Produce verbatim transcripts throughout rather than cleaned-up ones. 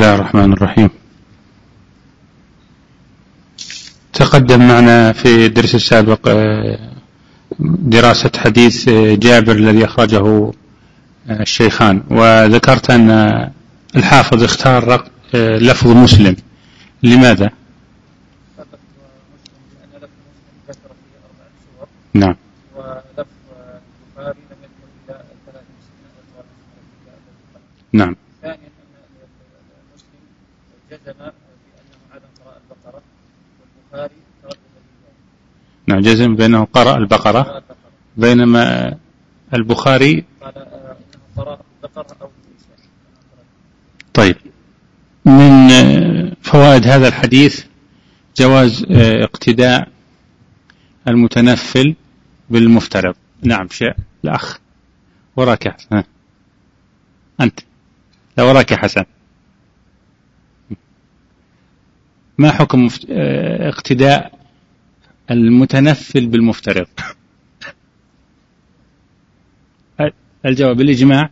الله الرحمن الرحيم. تقدم معنا في الدرس السابق دراسة حديث جابر الذي أخرجه الشيخان، وذكرت أن الحافظ اختار لفظ مسلم. لماذا؟ نعم. ولفظ البخاري لم يكن إلا ثلاث نعم. ثانيا أن مسلم جزم بأنه عدم قراءة البقرة، والبخاري تردد في نعم جزم بأنه قرأ البقرة، بينما البخاري قال أنه قرأ البقرة أو النساء. طيب، من فوائد هذا الحديث جواز اقتداء المتنفل بالمفترض. نعم شيء الأخ وراك حسن. أنت لا وراك حسن. ما حكم اقتداء المتنفل بالمفترض؟ الجواب الإجماع.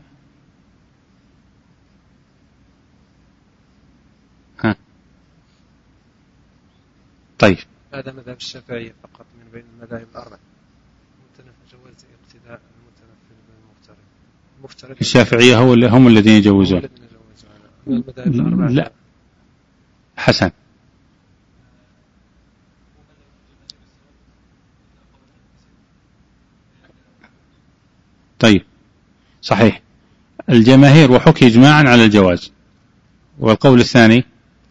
ها. طيب، هذا مذهب الشافعية فقط من بين المذاهب الأربع. جواز اقتداء المتنفل بالمفترض. المفترض الشافعية هو هم الذين يجوزون. لا حسن. طيب صحيح، الجماهير وحكي إجماعا على الجواز. والقول الثاني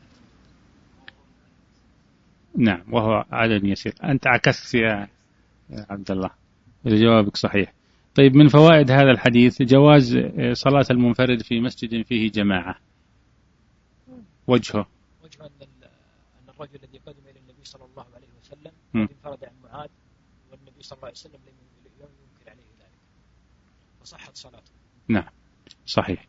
نعم وهو عدد يسير. أنت عكست يا عبد الله، جوابك صحيح. طيب، من فوائد هذا الحديث جواز صلاة المنفرد في مسجد فيه جماعة. وجهه وجه أن الرجل الذي قدم إلى النبي صلى الله عليه وسلم قد انفرد عن معاذ، والنبي صلى الله عليه وسلم لم ينكر عليه ذلك وصحت صلاته. نعم صحيح.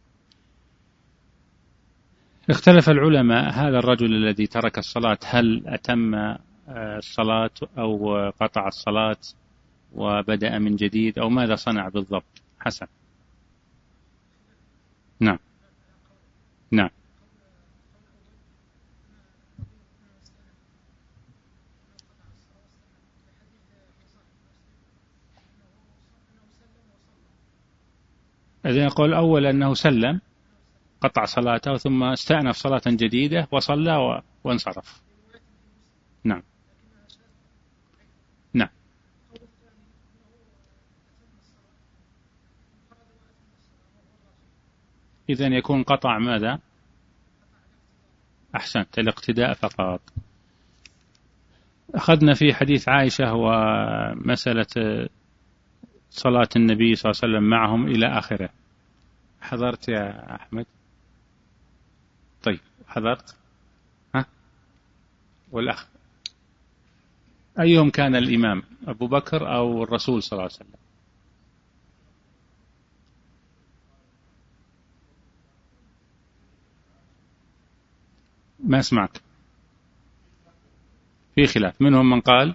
اختلف العلماء، هذا الرجل الذي ترك الصلاة هل أتم الصلاة أو قطع الصلاة وبدأ من جديد أو ماذا صنع بالضبط؟ حسن. نعم نعم إذن يقول أول أنه سلم قطع صلاته ثم استأنف صلاة جديدة وصلى وانصرف. نعم نعم إذن يكون قطع ماذا؟ أحسنت، الاقتداء فقط. أخذنا في حديث عائشة ومسألة صلاة النبي صلى الله عليه وسلم معهم إلى آخره. حضرت يا أحمد؟ طيب حضرت؟ ها؟ والأخ أيهم كان الإمام، أبو بكر أو الرسول صلى الله عليه وسلم؟ ما أسمعك. في خلاف، منهم من قال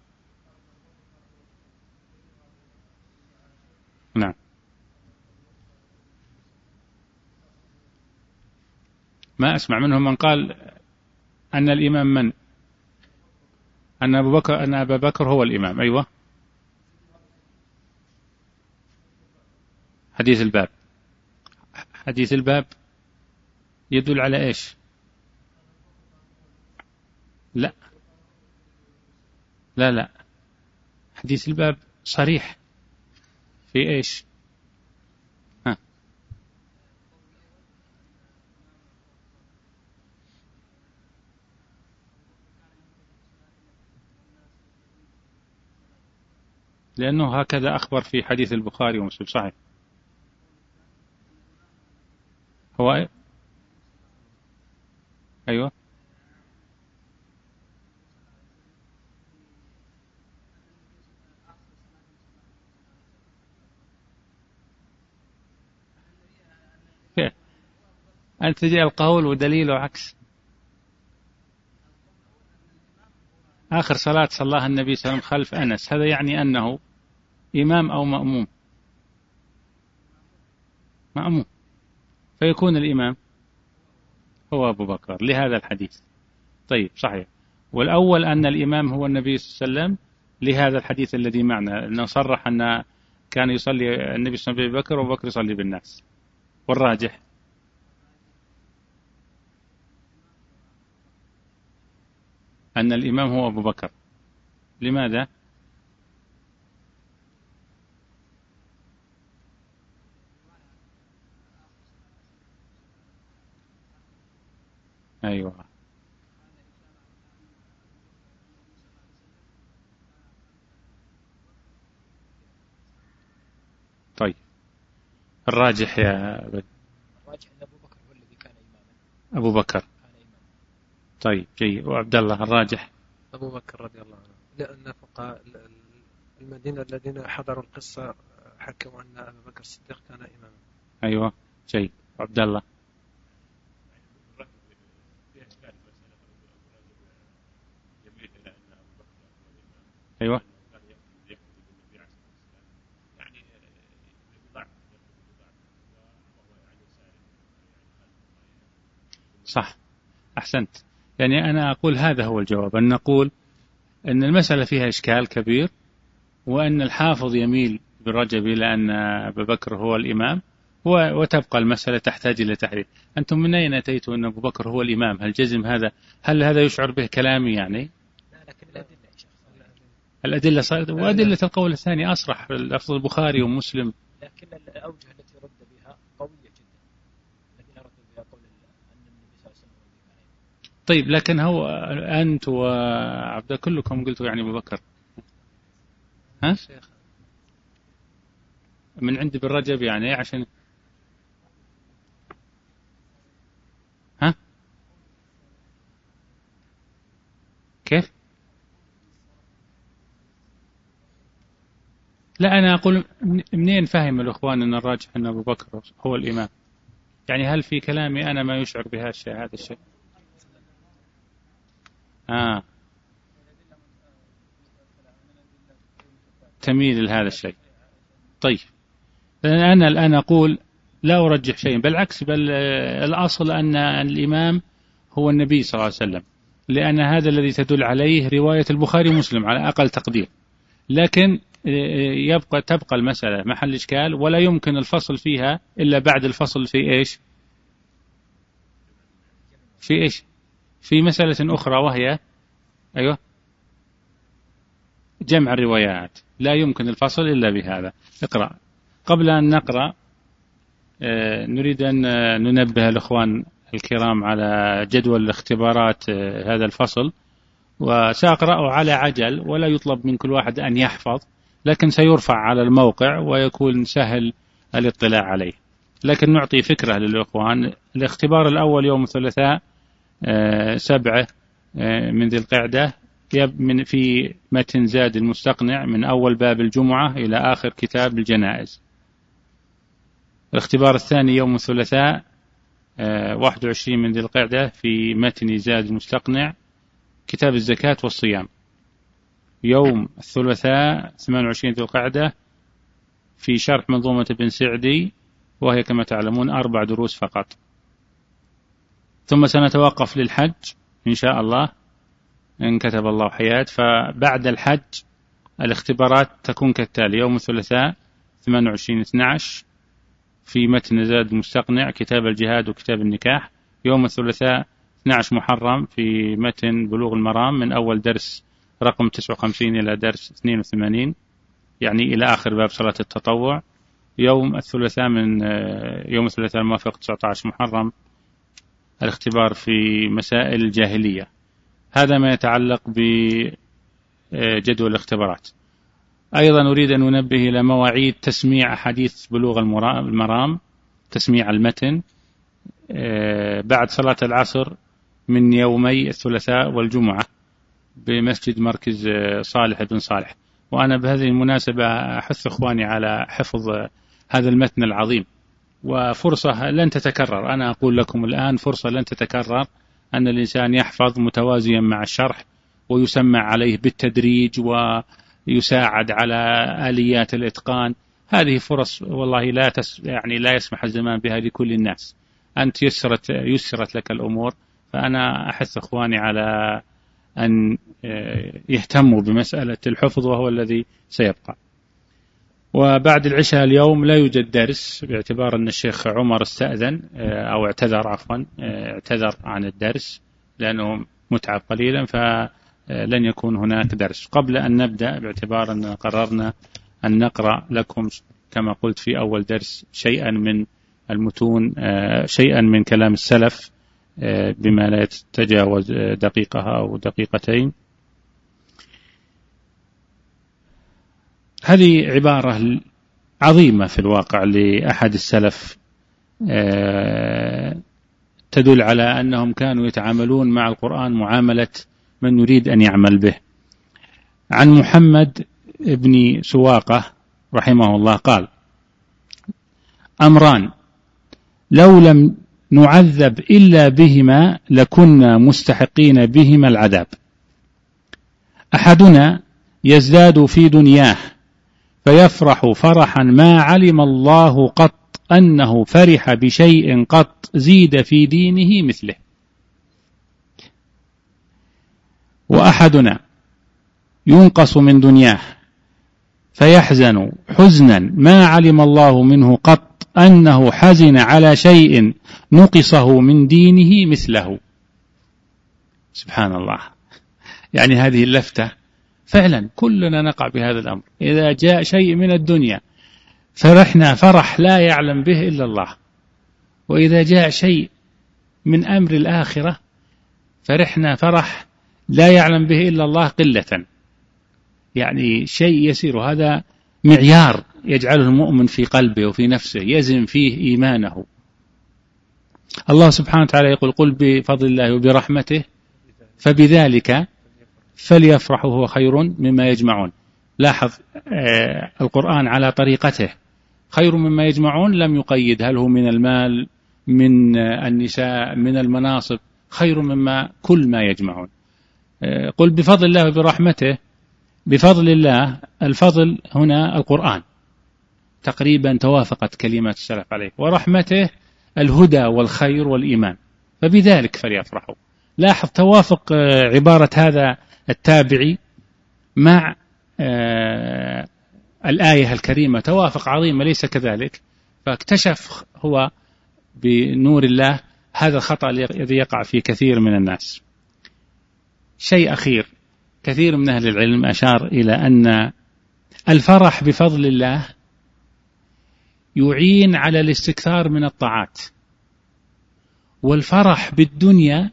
نعم ما أسمع. منهم من قال أن الإمام من؟ أن أبو بكر أن أبا بكر هو الإمام. أيوة، حديث الباب. حديث الباب يدل على إيش؟ لا لا لا حديث الباب صريح في إيش؟ ها. لأنه هكذا أخبر في حديث البخاري ومسلم. صحيح. هو أيوة أنت تجي القول ودليله عكس. آخر صلاة صلاها النبي صلى الله عليه وسلم خلف أنس، هذا يعني أنه إمام أو مأموم؟ مأموم، فيكون الإمام هو أبو بكر لهذا الحديث. طيب صحيح. والأول أن الإمام هو النبي صلى الله عليه وسلم لهذا الحديث الذي معنا، أنه صرح أن كان يصلي النبي صلى الله عليه وسلم ببكر وأبو بكر يصلي بالناس. والراجح أن الإمام هو أبو بكر. لماذا؟ أيوة. طيب الراجح يا بد. الراجح أن أبو بكر هو الذي كان إماما. أبو بكر. كان إماما. طيب جيد. وعبد الله الراجح أبو بكر رضي الله عنه، لأن فقهاء المدينة الذين حضروا القصة حكموا أن أبو بكر الصديق كان إماما. أيوة جيد. وعبد الله أيوة صح أحسنت. يعني أنا أقول هذا هو الجواب، أن نقول أن المسألة فيها إشكال كبير، وأن الحافظ يميل بالرجب إلى أن أبو بكر هو الإمام، وتبقى المسألة تحتاج إلى تحرير. أنتم من أين أتيتوا أن أبو بكر هو الإمام؟ هل جزم هذا؟ هل هذا يشعر به كلامي يعني؟ لا لكن الأدلة يا شيخ. الأدلة صارت، وأدلة القول الثاني أصرح، لفظ البخاري ومسلم. لكن الأوجه التي رد بها قوية جدا، الذين ردوا بها قول أن النبي صلى الله عليه وسلم. طيب لكن هو أنت وعبد كلكم قلتوا يعني أبو بكر، ها؟ من عند بالرجب يعني عشان ها؟ كيف؟ لا أنا أقول منين فهم الأخوان أن الراجح أن أبو بكر هو الإمام؟ يعني هل في كلامي أنا ما يشعر بهذا الشيء هذا الشيء؟ آه تميل لهذا الشيء. طيب أنا الآن أقول لا أرجح شيء، بالعكس، بل الأصل أن الإمام هو النبي صلى الله عليه وسلم، لأن هذا الذي تدل عليه رواية البخاري ومسلم على أقل تقدير. لكن يبقى تبقى المسألة محل إشكال، ولا يمكن الفصل فيها إلا بعد الفصل في إيش؟ في إيش؟ في مسألة أخرى وهي أيوة جمع الروايات، لا يمكن الفصل إلا بهذا. اقرأ. قبل أن نقرأ نريد أن ننبه الأخوان الكرام على جدول الاختبارات هذا الفصل، وسأقرأه على عجل، ولا يطلب من كل واحد أن يحفظ، لكن سيرفع على الموقع ويكون سهل الاطلاع عليه. لكن نعطي فكرة للأخوان. الاختبار الأول يوم الثلاثاء سبعة من ذي القعدة، من في متن زاد المستقنع من أول باب الجمعة إلى آخر كتاب الجنائز. الاختبار الثاني يوم الثلاثاء واحد وعشرين من ذي القعدة في متن زاد المستقنع كتاب الزكاة والصيام. يوم الثلاثاء ثمانية وعشرين ذي القعدة في شرح منظومة ابن سعدي، وهي كما تعلمون أربع دروس فقط. ثم سنتوقف للحج إن شاء الله إن كتب الله حياة. فبعد الحج الاختبارات تكون كالتالي: يوم الثلاثاء ثمانية وعشرين اثني عشر في متن زاد المستقنع كتاب الجهاد وكتاب النكاح. يوم الثلاثاء اثني عشر محرم في متن بلوغ المرام من أول درس رقم تسعة وخمسين إلى درس اثنين وثمانين، يعني إلى آخر باب صلاة التطوع. يوم الثلاثاء من يوم الثلاثاء الموافق تسعة عشر محرم الاختبار في مسائل الجاهلية. هذا ما يتعلق بجدول الاختبارات. أيضا أريد أن أنبه إلى مواعيد تسميع حديث بلوغ المرام، تسميع المتن بعد صلاة العصر من يومي الثلاثاء والجمعة بمسجد مركز صالح بن صالح. وأنا بهذه المناسبة أحث إخواني على حفظ هذا المتن العظيم، وفرصة لن تتكرر. أنا أقول لكم الآن فرصة لن تتكرر أن الإنسان يحفظ متوازيا مع الشرح، ويسمع عليه بالتدريج، ويساعد على آليات الإتقان. هذه فرص والله لا تس يعني لا يسمح الزمان بها لكل الناس. أنت يسرت, يسرت لك الأمور. فأنا أحث إخواني على أن يهتموا بمسألة الحفظ وهو الذي سيبقى. وبعد العشاء اليوم لا يوجد درس باعتبار أن الشيخ عمر استأذن أو اعتذر عفوا اعتذر عن الدرس لأنه متعب قليلا، فلن يكون هناك درس. قبل أن نبدأ باعتبار أن قررنا أن نقرأ لكم كما قلت في أول درس شيئا من المتون، شيئا من كلام السلف بما لا يتجاوز دقيقة أو دقيقتين. هذه عبارة عظيمة في الواقع لأحد السلف تدل على أنهم كانوا يتعاملون مع القرآن معاملة من يريد أن يعمل به. عن محمد بن سواقة رحمه الله قال: أمران لو لم نعذب إلا بهما لكنا مستحقين بهما العذاب. أحدنا يزداد في دنياه فيفرح فرحا ما علم الله قط أنه فرح بشيء قط زيد في دينه مثله. وأحدنا ينقص من دنياه فيحزن حزنا ما علم الله منه قط أنه حزن على شيء نقصه من دينه مثله. سبحان الله. يعني هذه اللفتة فعلا كلنا نقع بهذا الأمر. إذا جاء شيء من الدنيا فرحنا فرح لا يعلم به إلا الله، وإذا جاء شيء من أمر الآخرة فرحنا فرح لا يعلم به إلا الله قلة. يعني شيء يسير، هذا معيار يجعله المؤمن في قلبه وفي نفسه يزن فيه إيمانه. الله سبحانه وتعالى يقول: قل بفضل الله وبرحمته فبذلك فليفرحوا هو خير مما يجمعون. لاحظ آه القرآن على طريقته، خير مما يجمعون لم يقيد هل هو من المال من آه النساء من المناصب، خير مما كل ما يجمعون. آه قل بفضل الله وبرحمته، بفضل الله الفضل هنا القرآن تقريبا توافقت كلمات السلف عليه، ورحمته الهدى والخير والإيمان، فبذلك فليفرحوا. لاحظ توافق عبارة هذا التابعي مع آه الآية الكريمة، توافق عظيم ليس كذلك. فاكتشف هو بنور الله هذا الخطأ الذي يقع في كثير من الناس. شيء أخير، كثير من أهل العلم أشار إلى أن الفرح بفضل الله يعين على الاستكثار من الطاعات، والفرح بالدنيا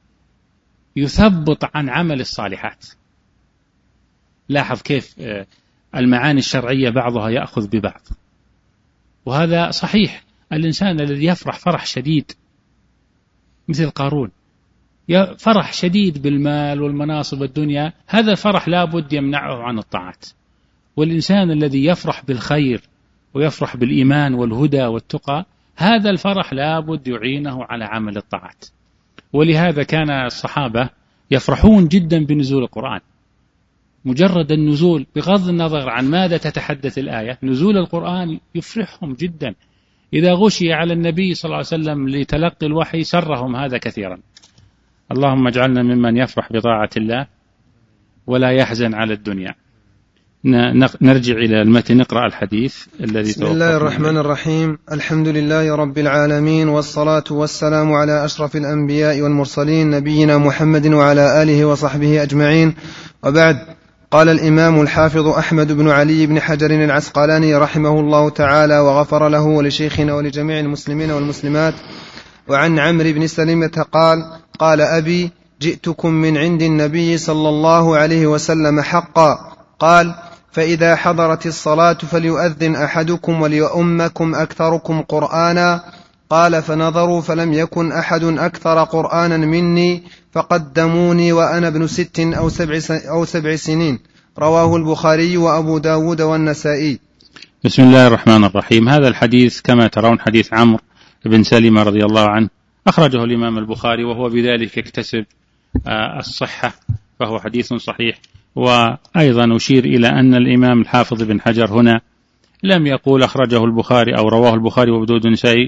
يثبط عن عمل الصالحات. لاحظ كيف المعاني الشرعية بعضها يأخذ ببعض، وهذا صحيح. الإنسان الذي يفرح فرح شديد مثل قارون، فرح شديد بالمال والمناصب والدنيا، هذا الفرح لا بد يمنعه عن الطاعات. والإنسان الذي يفرح بالخير ويفرح بالإيمان والهدى والتقى، هذا الفرح لا بد يعينه على عمل الطاعات. ولهذا كان الصحابة يفرحون جدا بنزول القرآن. مجرد النزول بغض النظر عن ماذا تتحدث الآية، نزول القرآن يفرحهم جدا. إذا غشي على النبي صلى الله عليه وسلم لتلقي الوحي سرهم هذا كثيرا. اللهم اجعلنا ممن يفرح بطاعة الله ولا يحزن على الدنيا. نرجع إلى المتن، نقرأ الحديث الذي بسم الله الرحمن الرحيم. الحمد لله رب العالمين، والصلاة والسلام على أشرف الأنبياء والمرسلين نبينا محمد وعلى آله وصحبه أجمعين، وبعد. قال الإمام الحافظ أحمد بن علي بن حجر العسقلاني رحمه الله تعالى وغفر له ولشيخنا ولجميع المسلمين والمسلمات: وعن عمرو بن سلمة قال: قال أبي: جئتكم من عند النبي صلى الله عليه وسلم حقا. قال: فإذا حضرت الصلاة فليؤذن أحدكم وليؤمكم أكثركم قرآنا. قال: فنظروا فلم يكن أحد أكثر قرآنا مني فقدموني وأنا ابن ست أو سبع, أو سبع سنين. رواه البخاري وأبو داود والنسائي. بسم الله الرحمن الرحيم. هذا الحديث كما ترون حديث عمرو بن سلمة رضي الله عنه، أخرجه الإمام البخاري وهو بذلك يكتسب الصحة، فهو حديث صحيح. وأيضا أشير إلى أن الإمام الحافظ بن حجر هنا لم يقول أخرجه البخاري أو رواه البخاري وأبو داود والنسائي،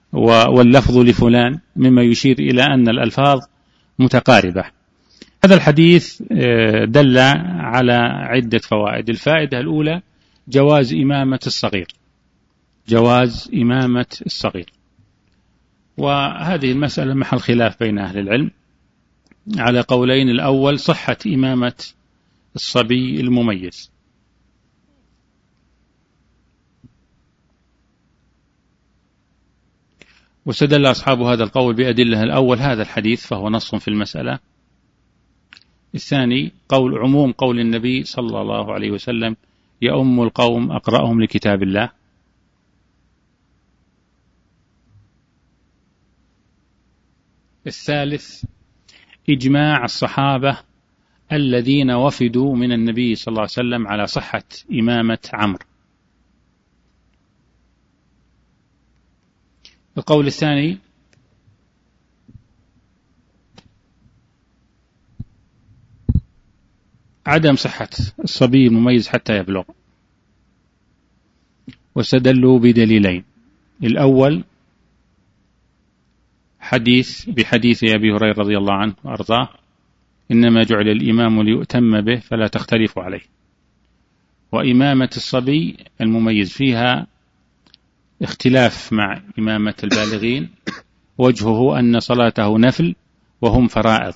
واللفظ لفلان، مما يشير إلى أن الألفاظ متقاربة. هذا الحديث دل على عدة فوائد. الفائدة الأولى جواز إمامة الصغير، جواز إمامة الصغير، وهذه المسألة محل خلاف بين أهل العلم على قولين. الأول صحة إمامة الصبي المميز، واستدل أصحاب هذا القول بأدلة. الأول هذا الحديث فهو نص في المسألة. الثاني قول عموم قول النبي صلى الله عليه وسلم يؤم القوم أقرأهم لكتاب الله. الثالث إجماع الصحابة الذين وفدوا من النبي صلى الله عليه وسلم على صحة إمامة عمرو. القول الثاني عدم صحة الصبي المميز حتى يبلغ، واستدلوا بدليلين. الأول حديث بحديث أبي هريرة رضي الله عنه وأرضاه إنما جعل الإمام ليؤتم به فلا تختلفوا عليه. وإمامة الصبي المميز فيها اختلاف مع إمامة البالغين، وجهه أن صلاته نفل وهم فرائض.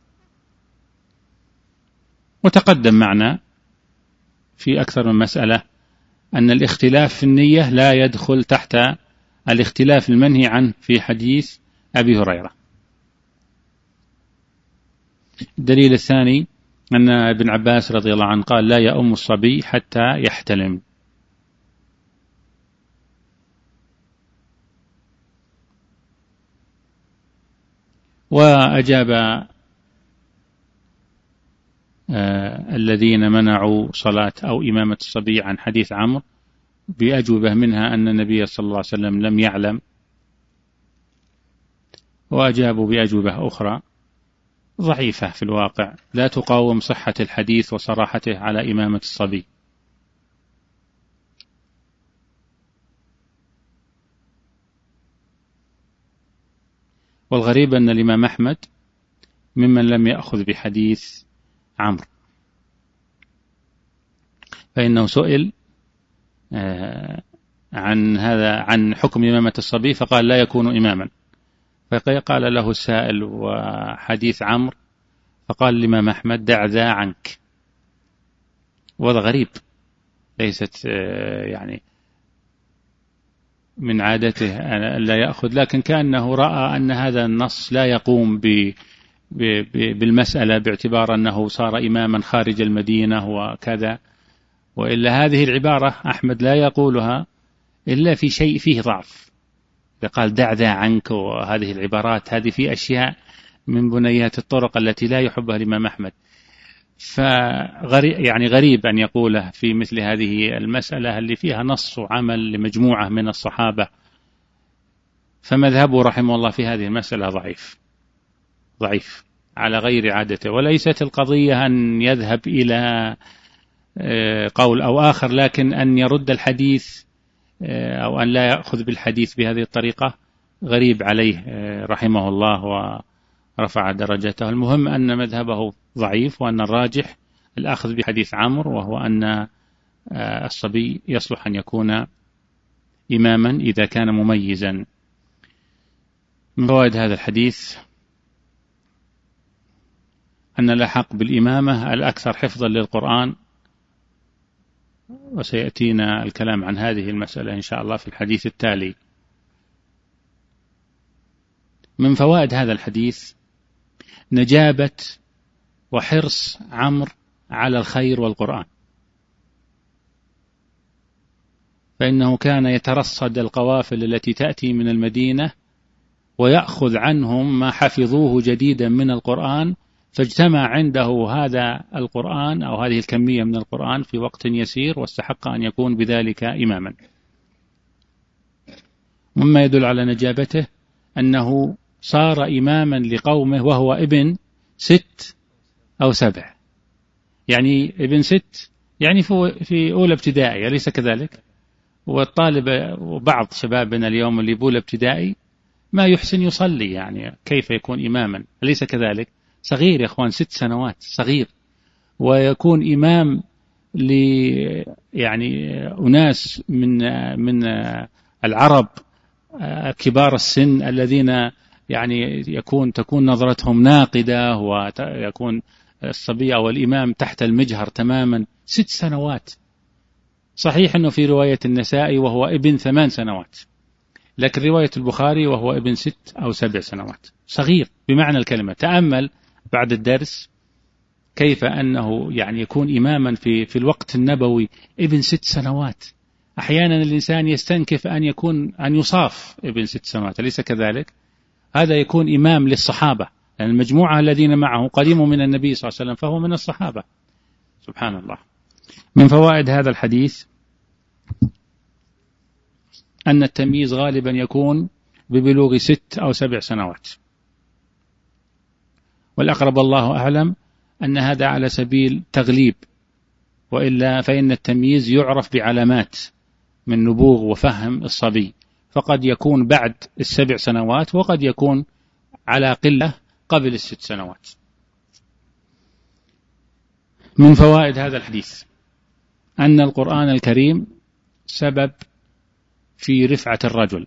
وتقدم معنا في أكثر من مسألة أن الاختلاف في النية لا يدخل تحت الاختلاف المنهي عنه في حديث أبي هريرة. الدليل الثاني أن ابن عباس رضي الله عنه قال لا يؤم الصبي حتى يحتلم. وأجاب آه الذين منعوا صلاة أو إمامة الصبي عن حديث عمرو بأجوبة منها أن النبي صلى الله عليه وسلم لم يعلم، وأجابوا بأجوبة أخرى ضعيفة في الواقع لا تقاوم صحة الحديث وصراحته على إمامة الصبي. والغريب أن الإمام أحمد ممن لم يأخذ بحديث عمرو، فإنه سئل عن هذا عن حكم إمامة الصبي فقال لا يكون إماما، فقال له السائل وحديث عمرو، فقال الإمام أحمد دع ذا عنك. وهذا غريب، ليست يعني من عادته أن لا يأخذ، لكن كأنه رأى أن هذا النص لا يقوم بالمسألة باعتبار أنه صار إماما خارج المدينة وكذا. وإلا هذه العبارة أحمد لا يقولها إلا في شيء فيه ضعف. قال دع ذا عنك، وهذه العبارات هذه في أشياء من بنيات الطرق التي لا يحبها الإمام أحمد. فغريب يعني غريب أن يقوله في مثل هذه المسألة اللي فيها نص وعمل لمجموعة من الصحابة. فمذهبه رحمه الله في هذه المسألة ضعيف ضعيف على غير عادته. وليست القضية أن يذهب إلى قول أو آخر، لكن أن يرد الحديث أو أن لا يأخذ بالحديث بهذه الطريقة غريب عليه رحمه الله ورفع درجته. المهم أن مذهبه ضعيف، وأن الراجح الأخذ بحديث عمرو، وهو أن الصبي يصلح أن يكون إماما إذا كان مميزا. من فوائد هذا الحديث أن الأحق بالإمامة الأكثر حفظا للقرآن، وسيأتينا الكلام عن هذه المسألة إن شاء الله في الحديث التالي. من فوائد هذا الحديث نجابة وحرص عمرو على الخير والقرآن، فإنه كان يترصد القوافل التي تأتي من المدينة ويأخذ عنهم ما حفظوه جديدا من القرآن، فاجتمع عنده هذا القرآن أو هذه الكمية من القرآن في وقت يسير، واستحق أن يكون بذلك إماما. مما يدل على نجابته أنه صار إماما لقومه وهو ابن ست أو سبع، يعني ابن ست يعني في أولى ابتدائي، أليس كذلك؟ والطالب وبعض شبابنا اليوم اللي بأولى ابتدائي ما يحسن يصلي، يعني كيف يكون إماما؟ أليس كذلك؟ صغير يا أخوان، ست سنوات صغير، ويكون إمام ل يعني أناس من من العرب كبار السن الذين يعني يكون تكون نظرتهم ناقدة، ويكون الصبي أو الإمام تحت المجهر تماما. ست سنوات. صحيح أنه في رواية النسائي وهو ابن ثمان سنوات، لكن رواية البخاري وهو ابن ست أو سبع سنوات. صغير بمعنى الكلمة. تأمل بعد الدرس كيف أنه يعني يكون إماما في في الوقت النبوي ابن ست سنوات. أحيانا الإنسان يستنكف أن يكون أن يصاف ابن ست سنوات، أليس كذلك؟ هذا يكون إمام للصحابة، لأن المجموعة الذين معه قديموا من النبي صلى الله عليه وسلم، فهو من الصحابة. سبحان الله. من فوائد هذا الحديث أن التمييز غالبا يكون ببلوغ ست أو سبع سنوات، والأقرب الله أعلم أن هذا على سبيل تغليب، وإلا فإن التمييز يعرف بعلامات من نبوغ وفهم الصبي، فقد يكون بعد السبع سنوات وقد يكون على قلة قبل الست سنوات. من فوائد هذا الحديث أن القرآن الكريم سبب في رفعة الرجل،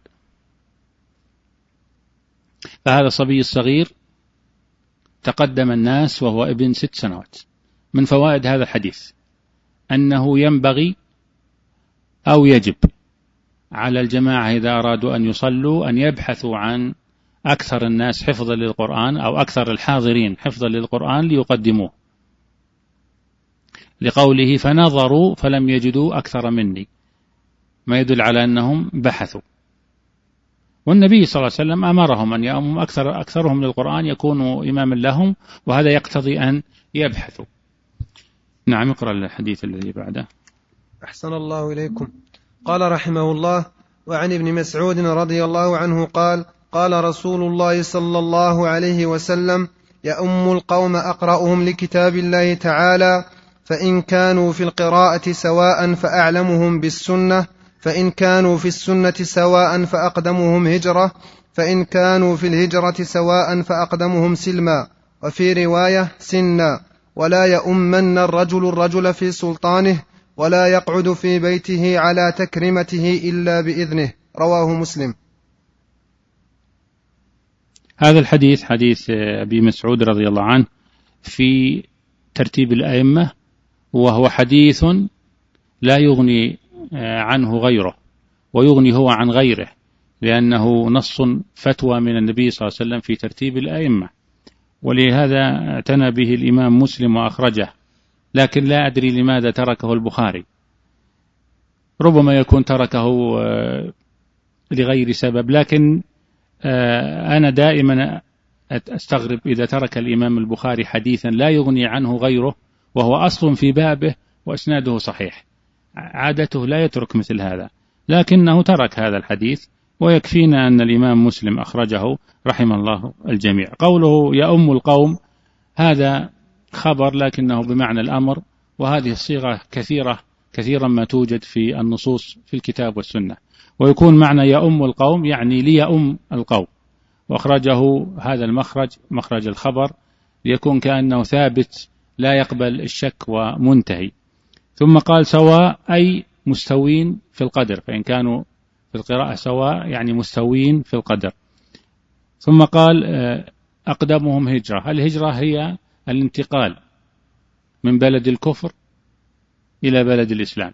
فهذا الصبي الصغير تقدم الناس وهو ابن ست سنوات. من فوائد هذا الحديث أنه ينبغي أو يجب على الجماعة إذا أرادوا أن يصلوا أن يبحثوا عن أكثر الناس حفظا للقرآن أو أكثر الحاضرين حفظا للقرآن ليقدموه، لقوله فنظروا فلم يجدوا أكثر مني، ما يدل على أنهم بحثوا. والنبي صلى الله عليه وسلم أمرهم أن يأموا أكثر أكثرهم للقرآن يكونوا إماما لهم، وهذا يقتضي أن يبحثوا. نعم، اقرأ الحديث الذي بعده. أحسن الله إليكم. قال رحمه الله: وعن ابن مسعود رضي الله عنه قال: قال رسول الله صلى الله عليه وسلم: يؤم القوم أقرأهم لكتاب الله تعالى، فإن كانوا في القراءة سواء فأعلمهم بالسنة، فإن كانوا في السنة سواء فأقدمهم هجرة، فإن كانوا في الهجرة سواء فأقدمهم سلما، وفي رواية سنا. ولا يؤمن الرجل الرجل في سلطانه، ولا يقعد في بيته على تكرمته إلا بإذنه. رواه مسلم. هذا الحديث حديث أبي مسعود رضي الله عنه في ترتيب الأئمة، وهو حديث لا يغني عنه غيره، ويغني هو عن غيره، لأنه نص فتوى من النبي صلى الله عليه وسلم في ترتيب الأئمة، ولهذا اعتنى به الإمام مسلم وأخرجه، لكن لا أدري لماذا تركه البخاري. ربما يكون تركه لغير سبب، لكن أنا دائما أستغرب إذا ترك الإمام البخاري حديثا لا يغني عنه غيره وهو أصل في بابه وإسناده صحيح. عادته لا يترك مثل هذا، لكنه ترك هذا الحديث، ويكفينا أن الإمام مسلم أخرجه رحم الله الجميع. قوله يؤم القوم هذا خبر لكنه بمعنى الأمر، وهذه الصيغة كثيرة كثيرا ما توجد في النصوص في الكتاب والسنة، ويكون معنى يؤم القوم يعني ليؤم القوم، وأخرجه هذا المخرج مخرج الخبر ليكون كأنه ثابت لا يقبل الشك ومنتهي. ثم قال سواء أي مستوين في القدر، فإن كانوا في القراءة سواء يعني مستوين في القدر. ثم قال أقدمهم هجرة. الهجرة هي الانتقال من بلد الكفر إلى بلد الإسلام،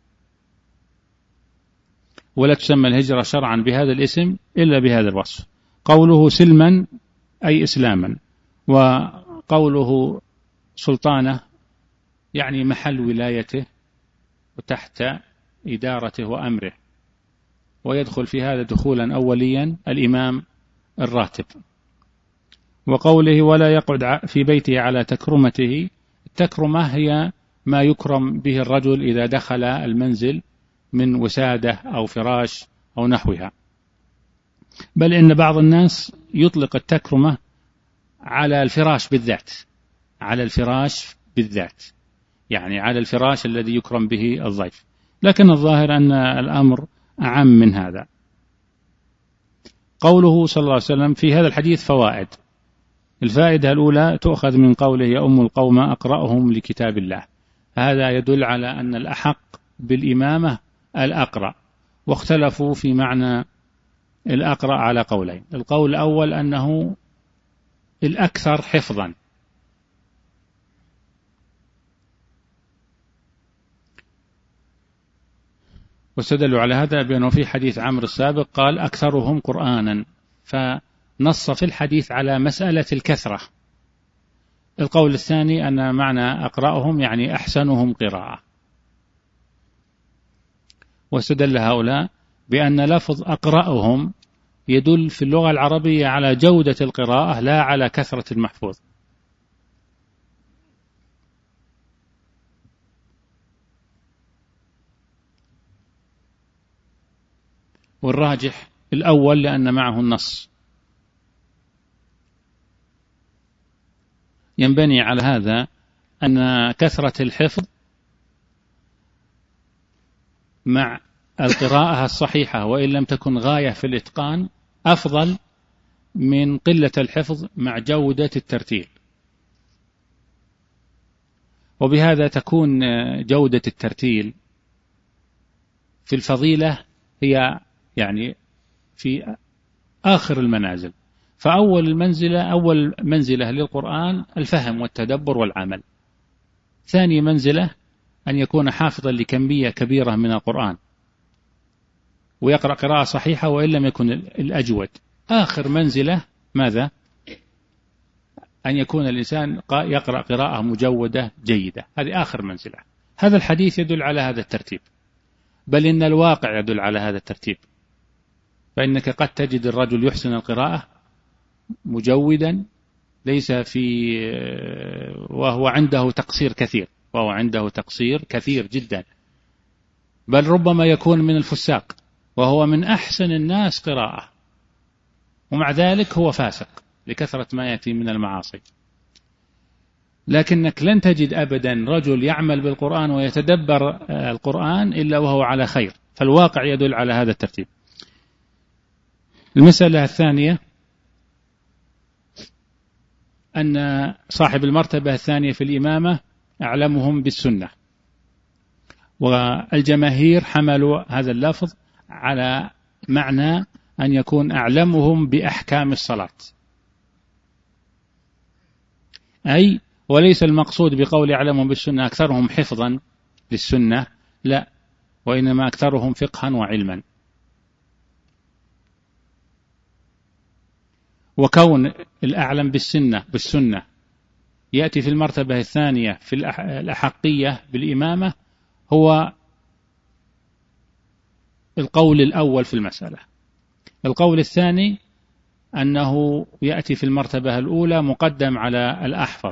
ولا تسمى الهجرة شرعا بهذا الاسم إلا بهذا الوصف. قوله سلما أي إسلاما، وقوله سلطانه يعني محل ولايته وتحت إدارته وأمره، ويدخل في هذا دخولا أوليا الإمام الراتب. وقوله ولا يقعد في بيته على تكرمته، التكرمة هي ما يكرم به الرجل إذا دخل المنزل من وسادة أو فراش أو نحوها، بل إن بعض الناس يطلق التكرمة على الفراش بالذات، على الفراش بالذات يعني على الفراش الذي يكرم به الضيف، لكن الظاهر أن الأمر أعم من هذا. قوله صلى الله عليه وسلم في هذا الحديث فوائد. الفائدة الأولى تؤخذ من قوله يا أم القوم أقرأهم لكتاب الله، هذا يدل على أن الأحق بالإمامة الأقرأ، واختلفوا في معنى الأقرأ على قولين. القول الأول أنه الأكثر حفظا، واستدلوا على هذا بأنه في حديث عمرو السابق قال أكثرهم قرآنا، فنص في الحديث على مسألة الكثرة. القول الثاني أن معنى أقرأهم يعني أحسنهم قراءة، واستدل هؤلاء بأن لفظ أقرأهم يدل في اللغة العربية على جودة القراءة لا على كثرة المحفوظ. والراجح الأول لأن معه النص. ينبني على هذا أن كثرة الحفظ مع القراءة الصحيحة وإن لم تكن غاية في الإتقان أفضل من قلة الحفظ مع جودة الترتيل، وبهذا تكون جودة الترتيل في الفضيلة هي يعني في آخر المنازل. فأول المنزلة أول منزلة للقرآن الفهم والتدبر والعمل. ثاني منزلة أن يكون حافظا لكمية كبيرة من القرآن ويقرأ قراءة صحيحة وإن لم يكن الأجود. آخر منزلة ماذا؟ أن يكون الإنسان يقرأ قراءة مجودة جيدة. هذه آخر منزلة. هذا الحديث يدل على هذا الترتيب، بل إن الواقع يدل على هذا الترتيب. فإنك قد تجد الرجل يحسن القراءة مجودا ليس في وهو عنده تقصير كثير وهو عنده تقصير كثير جدا، بل ربما يكون من الفساق وهو من أحسن الناس قراءة، ومع ذلك هو فاسق لكثرة ما يأتي من المعاصي. لكنك لن تجد أبدا رجل يعمل بالقرآن ويتدبر القرآن إلا وهو على خير. فالواقع يدل على هذا الترتيب. المسألة الثانية أن صاحب المرتبة الثانية في الإمامة أعلمهم بالسنة، والجماهير حملوا هذا اللفظ على معنى أن يكون أعلمهم بأحكام الصلاة، أي وليس المقصود بقول أعلمهم بالسنة أكثرهم حفظا للسنة، لا، وإنما أكثرهم فقها وعلما. وكون الأعلم بالسنة بالسنة يأتي في المرتبة الثانية في الأحقية بالإمامة هو القول الأول في المسألة. القول الثاني أنه يأتي في المرتبة الأولى مقدم على الأحفظ،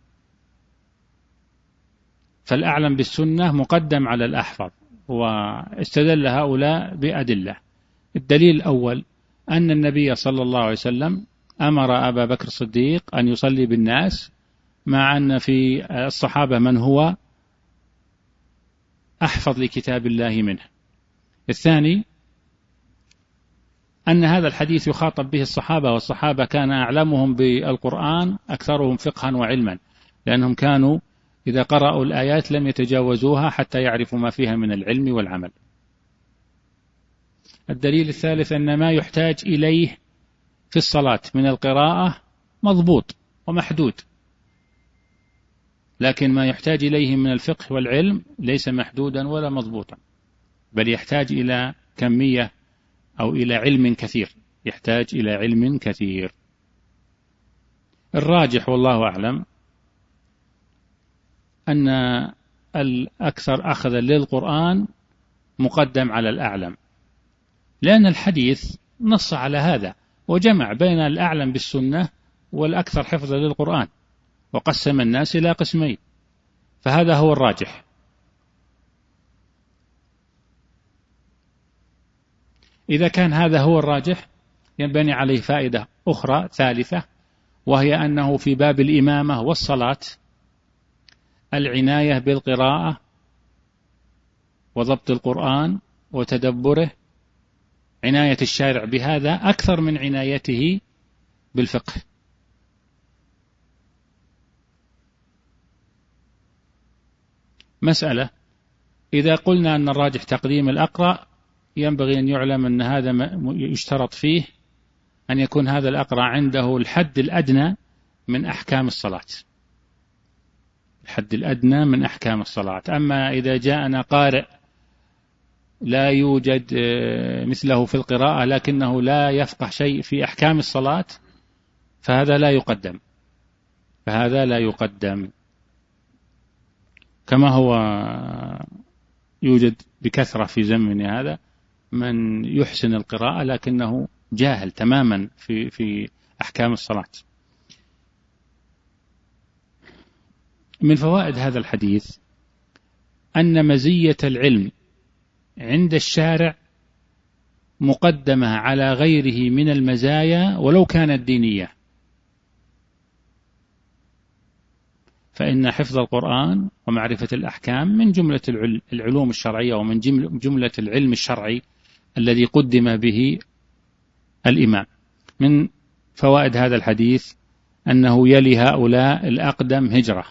فالأعلم بالسنة مقدم على الأحفظ. واستدل هؤلاء بأدلة. الدليل الأول أن النبي صلى الله عليه وسلم أمر أبا بكر الصديق أن يصلي بالناس، مع أن في الصحابة من هو أحفظ لكتاب الله منه. الثاني أن هذا الحديث يخاطب به الصحابة، والصحابة كان أعلمهم بالقرآن أكثرهم فقها وعلما، لأنهم كانوا إذا قرأوا الآيات لم يتجاوزوها حتى يعرفوا ما فيها من العلم والعمل. الدليل الثالث أن ما يحتاج إليه في الصلاة من القراءة مضبوط ومحدود، لكن ما يحتاج إليه من الفقه والعلم ليس محدودا ولا مضبوطا، بل يحتاج إلى كمية أو إلى علم كثير، يحتاج إلى علم كثير. الراجح والله أعلم أن الأكثر أخذا للقرآن مقدم على الأعلم، لأن الحديث نص على هذا وجمع بين الأعلم بالسنة والأكثر حفظا للقرآن، وقسم الناس إلى قسمين، فهذا هو الراجح. إذا كان هذا هو الراجح ينبني عليه فائدة أخرى ثالثة، وهي أنه في باب الإمامة والصلاة العناية بالقراءة وضبط القرآن وتدبره عناية الشارع بهذا أكثر من عنايته بالفقه. مسألة: إذا قلنا أن الراجح تقديم الأقرأ، ينبغي أن يعلم أن هذا يشترط فيه أن يكون هذا الأقرأ عنده الحد الأدنى من أحكام الصلاة، الحد الأدنى من أحكام الصلاة. أما إذا جاءنا قارئ لا يوجد مثله في القراءة لكنه لا يفقه شيء في أحكام الصلاة، فهذا لا يقدم، فهذا لا يقدم. كما هو يوجد بكثرة في زمننا هذا من يحسن القراءة لكنه جاهل تماما في في أحكام الصلاة. من فوائد هذا الحديث أن مزية العلم عند الشارع مقدمة على غيره من المزايا ولو كانت دينية، فإن حفظ القرآن ومعرفة الأحكام من جملة العلوم الشرعية ومن جملة العلم الشرعي الذي قدم به الإمام. من فوائد هذا الحديث أنه يلي هؤلاء الأقدم هجرة،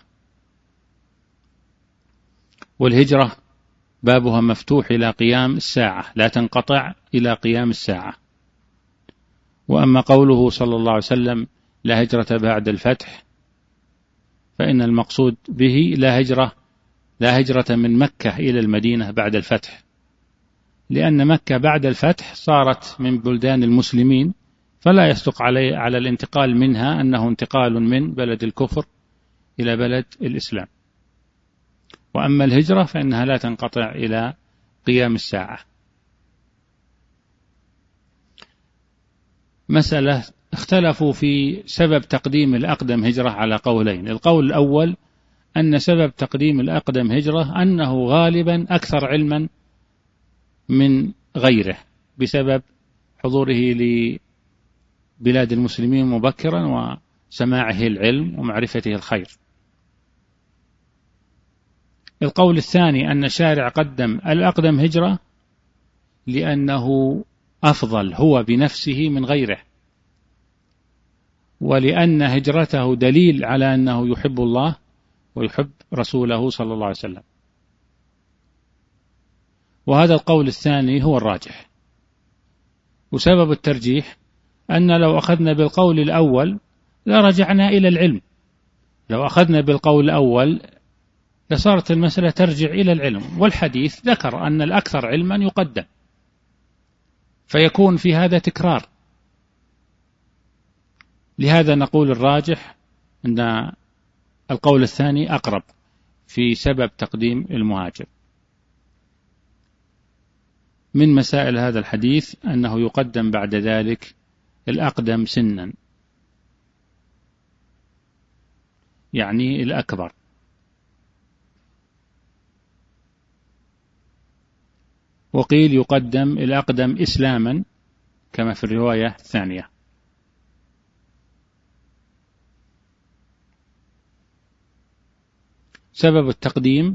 والهجرة بابها مفتوح إلى قيام الساعة، لا تنقطع إلى قيام الساعة. وأما قوله صلى الله عليه وسلم لا هجرة بعد الفتح، فإن المقصود به لا هجرة لا هجرة من مكة إلى المدينة بعد الفتح، لأن مكة بعد الفتح صارت من بلدان المسلمين، فلا يصدق علي على الانتقال منها أنه انتقال من بلد الكفر إلى بلد الإسلام. وأما الهجرة فإنها لا تنقطع إلى قيام الساعة. مسألة: اختلفوا في سبب تقديم الأقدم هجرة على قولين. القول الأول أن سبب تقديم الأقدم هجرة أنه غالبا أكثر علما من غيره بسبب حضوره لبلاد المسلمين مبكرا وسماعه العلم ومعرفته الخير. القول الثاني أن الشارع قدم الأقدم هجرة لأنه أفضل هو بنفسه من غيره، ولأن هجرته دليل على أنه يحب الله ويحب رسوله صلى الله عليه وسلم. وهذا القول الثاني هو الراجح. وسبب الترجيح أن لو أخذنا بالقول الأول لرجعنا إلى العلم، لو أخذنا بالقول الأول لصارت المسألة ترجع إلى العلم، والحديث ذكر أن الأكثر علما يقدم، فيكون في هذا تكرار. لهذا نقول الراجح أن القول الثاني أقرب في سبب تقديم المهاجر. من مسائل هذا الحديث أنه يقدم بعد ذلك الأقدم سنا، يعني الأكبر. وقيل يقدم الأقدم إسلاما كما في الرواية الثانية. سبب التقديم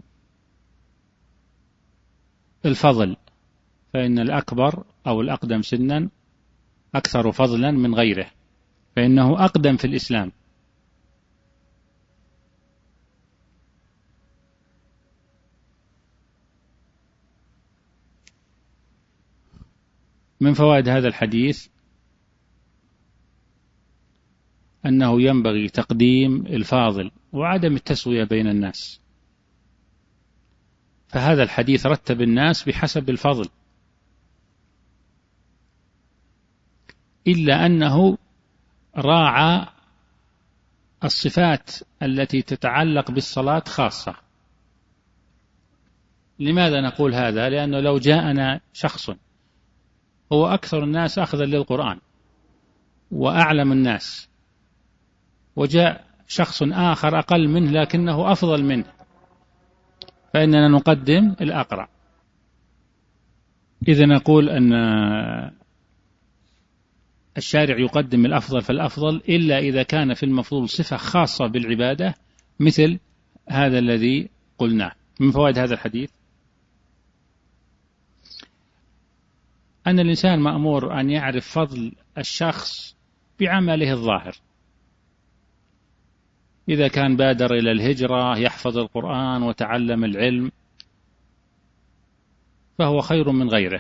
الفضل، فإن الأكبر أو الأقدم سنا أكثر فضلا من غيره، فإنه أقدم في الإسلام. من فوائد هذا الحديث أنه ينبغي تقديم الفاضل وعدم التسوية بين الناس، فهذا الحديث رتب الناس بحسب الفضل، إلا أنه راعى الصفات التي تتعلق بالصلاة خاصة. لماذا نقول هذا؟ لأنه لو جاءنا شخص هو أكثر الناس أخذا للقرآن وأعلم الناس، وجاء شخص آخر أقل منه لكنه أفضل منه، فإننا نقدم الأقرأ. إذا نقول أن الشارع يقدم الأفضل فالأفضل، إلا إذا كان في المفروض صفة خاصة بالعبادة مثل هذا الذي قلناه. من فوائد هذا الحديث أن الإنسان مأمور أن يعرف فضل الشخص بعمله الظاهر. إذا كان بادر إلى الهجرة يحفظ القرآن وتعلم العلم فهو خير من غيره.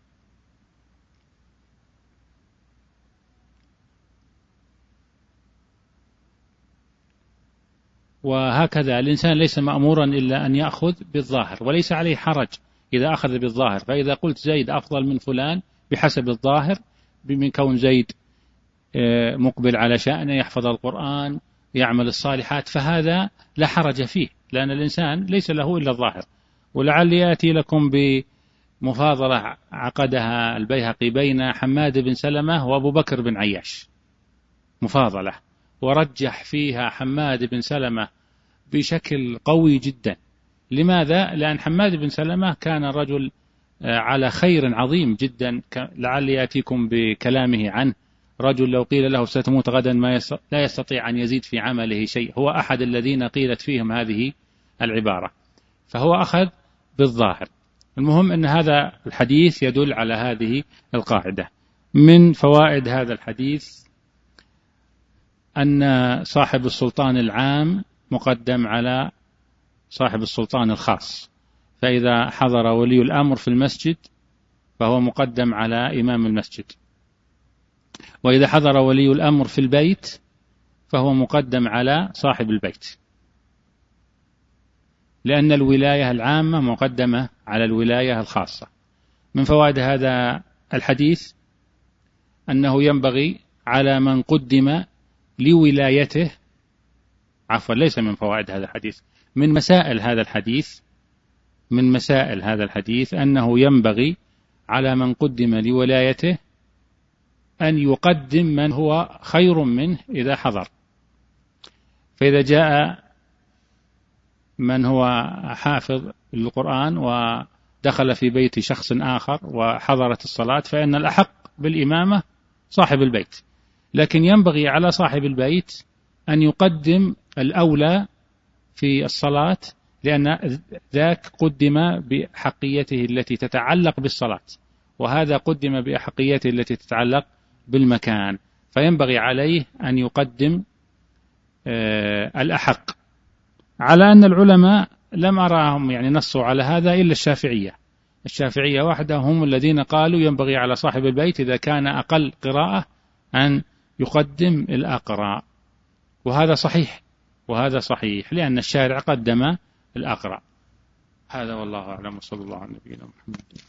وهكذا الإنسان ليس مأمورا إلا أن يأخذ بالظاهر، وليس عليه حرج إذا أخذ بالظاهر. فإذا قلت زيد أفضل من فلان بحسب الظاهر، بمن كون زيد مقبل على شأنه يحفظ القرآن يعمل الصالحات، فهذا لا حرج فيه، لأن الإنسان ليس له إلا الظاهر. ولعل يأتي لكم بمفاضلة عقدها البيهقي بين حماد بن سلمة وأبو بكر بن عياش، مفاضلة ورجح فيها حماد بن سلمة بشكل قوي جدا. لماذا؟ لأن حماد بن سلمة كان رجل على خير عظيم جدا، لعل يأتيكم بكلامه عنه. رجل لو قيل له ستموت غدا ما يست... لا يستطيع أن يزيد في عمله شيء، هو أحد الذين قيلت فيهم هذه العبارة، فهو أخذ بالظاهر. المهم أن هذا الحديث يدل على هذه القاعدة. من فوائد هذا الحديث أن صاحب السلطان العام مقدم على صاحب السلطان الخاص، فإذا حضر ولي الأمر في المسجد فهو مقدم على إمام المسجد، وإذا حضر ولي الأمر في البيت فهو مقدم على صاحب البيت، لأن الولاية العامة مقدمة على الولاية الخاصة. من فوائد هذا الحديث أنه ينبغي على من قدم لولايته، عفوا ليس من فوائد هذا الحديث، من مسائل هذا الحديث من مسائل هذا الحديث أنه ينبغي على من قدم لولايته أن يقدم من هو خير منه إذا حضر. فإذا جاء من هو حافظ للقرآن ودخل في بيت شخص آخر وحضرت الصلاة فإن الأحق بالإمامة صاحب البيت، لكن ينبغي على صاحب البيت أن يقدم الأولى في الصلاة، لأن ذاك قدم بحقيته التي تتعلق بالصلاة، وهذا قدم بأحقيته التي تتعلق بالمكان، فينبغي عليه أن يقدم الأحق. على أن العلماء لم أراهم يعني نصوا على هذا إلا الشافعية. الشافعية وحدهم هم الذين قالوا ينبغي على صاحب البيت إذا كان أقل قراءة أن يقدم الأقرأ، وهذا صحيح وهذا صحيح لأن الشارع قدم الأقرأ. هذا والله أعلم، وصلى الله على نبينا محمد.